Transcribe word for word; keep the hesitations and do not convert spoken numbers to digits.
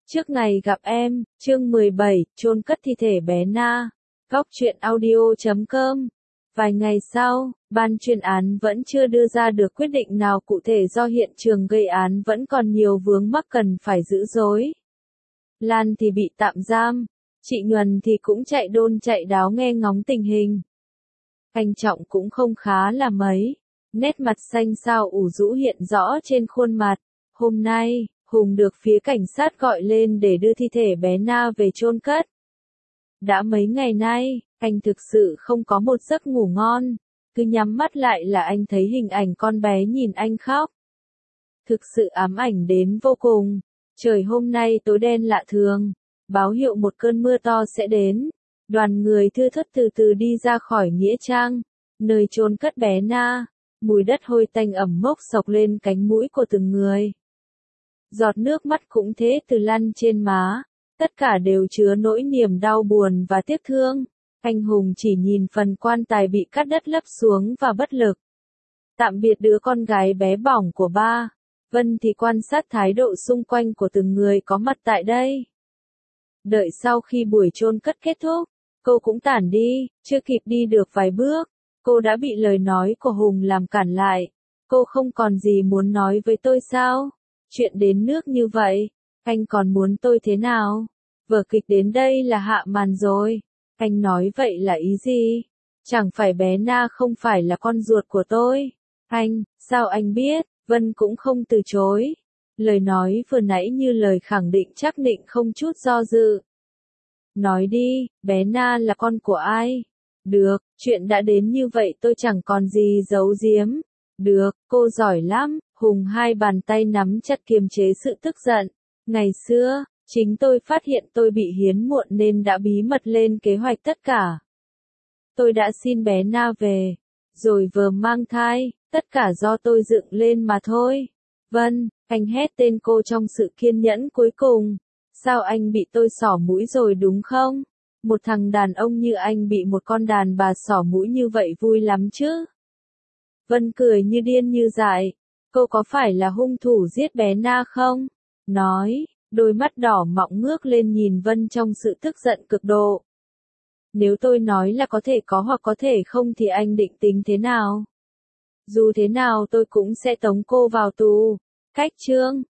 Trước ngày gặp em, chương mười bảy, chôn cất thi thể bé Na. Góc truyện audio chấm com. Vài ngày sau, ban chuyên án vẫn chưa đưa ra được quyết định nào cụ thể do hiện trường gây án vẫn còn nhiều vướng mắc cần phải giữ rối. Lan thì bị tạm giam, chị Nhuần thì cũng chạy đôn chạy đáo nghe ngóng tình hình. Anh Trọng cũng không khá là mấy, nét mặt xanh xao ủ rũ hiện rõ trên khuôn mặt. Hôm nay, Hùng được phía cảnh sát gọi lên để đưa thi thể bé Na về chôn cất. Đã mấy ngày nay, anh thực sự không có một giấc ngủ ngon, cứ nhắm mắt lại là anh thấy hình ảnh con bé nhìn anh khóc. Thực sự ám ảnh đến vô cùng. Trời hôm nay tối đen lạ thường, báo hiệu một cơn mưa to sẽ đến. Đoàn người thưa thớt từ từ đi ra khỏi nghĩa trang, nơi chôn cất bé Na. Mùi đất hôi tanh ẩm mốc xộc lên cánh mũi của từng người. Giọt nước mắt cũng thế từ lăn trên má, tất cả đều chứa nỗi niềm đau buồn và tiếc thương. Anh Hùng chỉ nhìn phần quan tài bị cắt đất lấp xuống và bất lực. Tạm biệt đứa con gái bé bỏng của ba, Vân thì quan sát thái độ xung quanh của từng người có mặt tại đây. Đợi sau khi buổi chôn cất kết thúc, cô cũng tản đi, chưa kịp đi được vài bước, cô đã bị lời nói của Hùng làm cản lại. Cô không còn gì muốn nói với tôi sao? Chuyện đến nước như vậy, anh còn muốn tôi thế nào? Vở kịch đến đây là hạ màn rồi. Anh nói vậy là ý gì? Chẳng phải bé Na không phải là con ruột của tôi. Anh, sao anh biết? Vân cũng không từ chối. Lời nói vừa nãy như lời khẳng định chắc định không chút do dự. Nói đi, bé Na là con của ai? Được, chuyện đã đến như vậy tôi chẳng còn gì giấu giếm. Được, cô giỏi lắm. Hùng hai bàn tay nắm chặt kiềm chế sự tức giận. Ngày xưa, chính tôi phát hiện tôi bị hiếm muộn nên đã bí mật lên kế hoạch tất cả. Tôi đã xin bé Na về, rồi vừa mang thai, tất cả do tôi dựng lên mà thôi. Vân, anh hét tên cô trong sự kiên nhẫn cuối cùng. Sao anh bị tôi xỏ mũi rồi đúng không? Một thằng đàn ông như anh bị một con đàn bà xỏ mũi như vậy vui lắm chứ? Vân cười như điên như dại. Cô có phải là hung thủ giết bé Na không? Nói, đôi mắt đỏ mọng ngước lên nhìn Vân trong sự tức giận cực độ. Nếu tôi nói là có thể có hoặc có thể không thì anh định tính thế nào? Dù thế nào tôi cũng sẽ tống cô vào tù. Cách chương,